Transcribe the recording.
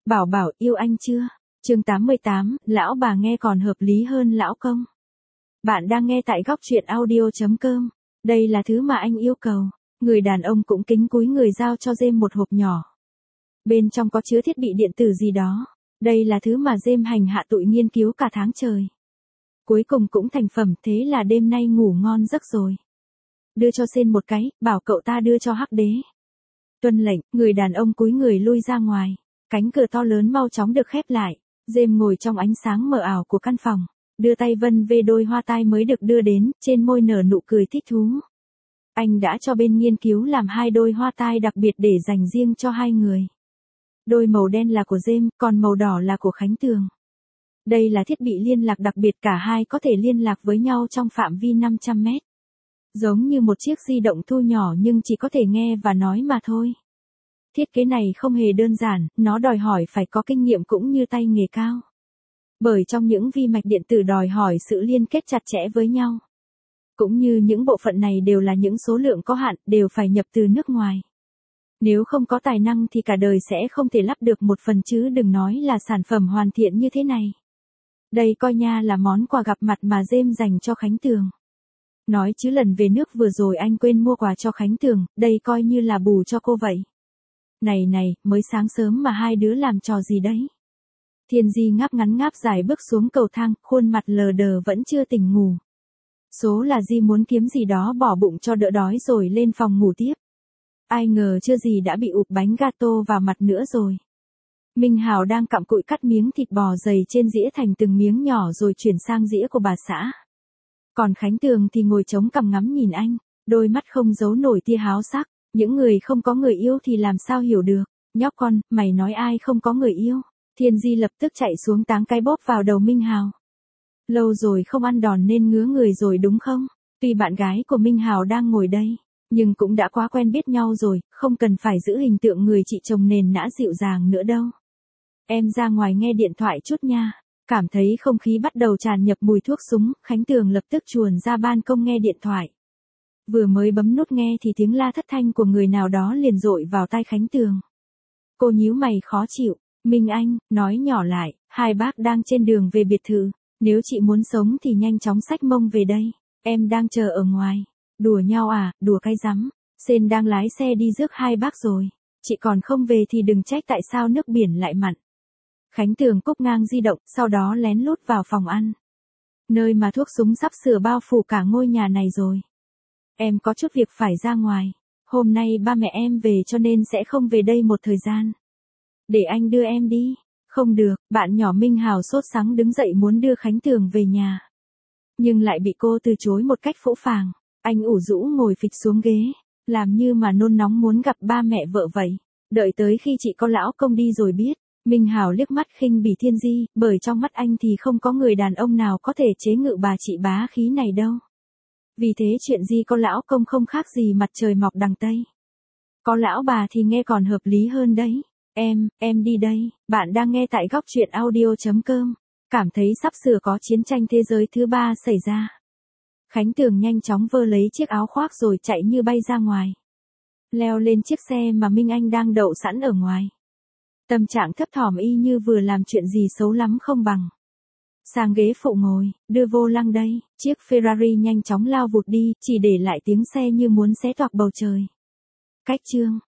Bảo bảo yêu anh chưa? Chương 88, lão bà nghe còn hợp lý hơn lão công. Bạn đang nghe tại góc truyện audio.com. Đây là thứ mà anh yêu cầu. Người đàn ông cũng kính cúi người giao cho James một hộp nhỏ. Bên trong có chứa thiết bị điện tử gì đó. Đây là thứ mà James hành hạ tụi nghiên cứu cả tháng trời. Cuối cùng cũng thành phẩm, thế là đêm nay ngủ ngon giấc rồi. Đưa cho Sen một cái, bảo cậu ta đưa cho Hắc Đế. Tuân lệnh, người đàn ông cúi người lui ra ngoài. Cánh cửa to lớn mau chóng được khép lại. James ngồi trong ánh sáng mờ ảo của căn phòng, đưa tay vân về đôi hoa tai mới được đưa đến, trên môi nở nụ cười thích thú. Anh đã cho bên nghiên cứu làm 2 đôi hoa tai đặc biệt để dành riêng cho 2 người. Đôi màu đen là của James, còn màu đỏ là của Khánh Tường. Đây là thiết bị liên lạc đặc biệt, cả hai có thể liên lạc với nhau trong phạm vi 500 mét. Giống như một chiếc di động thu nhỏ nhưng chỉ có thể nghe và nói mà thôi. Thiết kế này không hề đơn giản, nó đòi hỏi phải có kinh nghiệm cũng như tay nghề cao. Bởi trong những vi mạch điện tử đòi hỏi sự liên kết chặt chẽ với nhau. Cũng như những bộ phận này đều là những số lượng có hạn, đều phải nhập từ nước ngoài. Nếu không có tài năng thì cả đời sẽ không thể lắp được một phần, chứ đừng nói là sản phẩm hoàn thiện như thế này. Đây coi nha là món quà gặp mặt mà James dành cho Khánh Tường. Nói chứ lần về nước vừa rồi anh quên mua quà cho Khánh Tường, đây coi như là bù cho cô vậy. Này này, mới sáng sớm mà hai đứa làm trò gì đấy? Thiên Di ngáp ngắn ngáp dài bước xuống cầu thang, khuôn mặt lờ đờ vẫn chưa tỉnh ngủ. Số là Di muốn kiếm gì đó bỏ bụng cho đỡ đói rồi lên phòng ngủ tiếp. Ai ngờ chưa gì đã bị ụp bánh gato vào mặt nữa rồi. Minh Hào đang cặm cụi cắt miếng thịt bò dày trên dĩa thành từng miếng nhỏ rồi chuyển sang dĩa của bà xã. Còn Khánh Tường thì ngồi chống cằm ngắm nhìn anh, đôi mắt không giấu nổi tia háo sắc. Những người không có người yêu thì làm sao hiểu được. Nhóc con, mày nói ai không có người yêu? Thiên Di lập tức chạy xuống táng cái bóp vào đầu Minh Hào. Lâu rồi không ăn đòn nên ngứa người rồi đúng không? Tuy bạn gái của Minh Hào đang ngồi đây, nhưng cũng đã quá quen biết nhau rồi, không cần phải giữ hình tượng người chị chồng nền nã dịu dàng nữa đâu. Em ra ngoài nghe điện thoại chút nha. Cảm thấy không khí bắt đầu tràn nhập mùi thuốc súng, Khánh Tường lập tức chuồn ra ban công nghe điện thoại. Vừa mới bấm nút nghe thì tiếng la thất thanh của người nào đó liền dội vào tai Khánh Tường. Cô nhíu mày khó chịu. Minh Anh, nói nhỏ lại, hai bác đang trên đường về biệt thự. Nếu chị muốn sống thì nhanh chóng xách mông về đây. Em đang chờ ở ngoài. Đùa nhau à, đùa cái rắm. Sen đang lái xe đi rước hai bác rồi. Chị còn không về thì đừng trách tại sao nước biển lại mặn. Khánh Tường cúp ngang di động, sau đó lén lút vào phòng ăn. Nơi mà thuốc súng sắp sửa bao phủ cả ngôi nhà này rồi. Em có chút việc phải ra ngoài. Hôm nay ba mẹ em về cho nên sẽ không về đây một thời gian. Để anh đưa em đi. Không được, bạn nhỏ Minh Hào sốt sắng đứng dậy muốn đưa Khánh Tường về nhà. Nhưng lại bị cô từ chối một cách phũ phàng. Anh ủ rũ ngồi phịch xuống ghế, làm như mà nôn nóng muốn gặp ba mẹ vợ vậy. Đợi tới khi chị có lão công đi rồi biết. Minh Hào liếc mắt khinh bỉ Thiên Di, bởi trong mắt anh thì không có người đàn ông nào có thể chế ngự bà chị bá khí này đâu. Vì thế chuyện Di có lão công không khác gì mặt trời mọc đằng Tây. Có lão bà thì nghe còn hợp lý hơn đấy. Em đi đây. Bạn đang nghe tại góc truyện audio.com. Cảm thấy sắp sửa có chiến tranh thế giới thứ 3 xảy ra. Khánh Tường nhanh chóng vơ lấy chiếc áo khoác rồi chạy như bay ra ngoài. Leo lên chiếc xe mà Minh Anh đang đậu sẵn ở ngoài. Tâm trạng thấp thỏm y như vừa làm chuyện gì xấu lắm không bằng. Sang ghế phụ ngồi, đưa vô lăng đây, chiếc Ferrari nhanh chóng lao vụt đi, chỉ để lại tiếng xe như muốn xé toạc bầu trời. Cách chương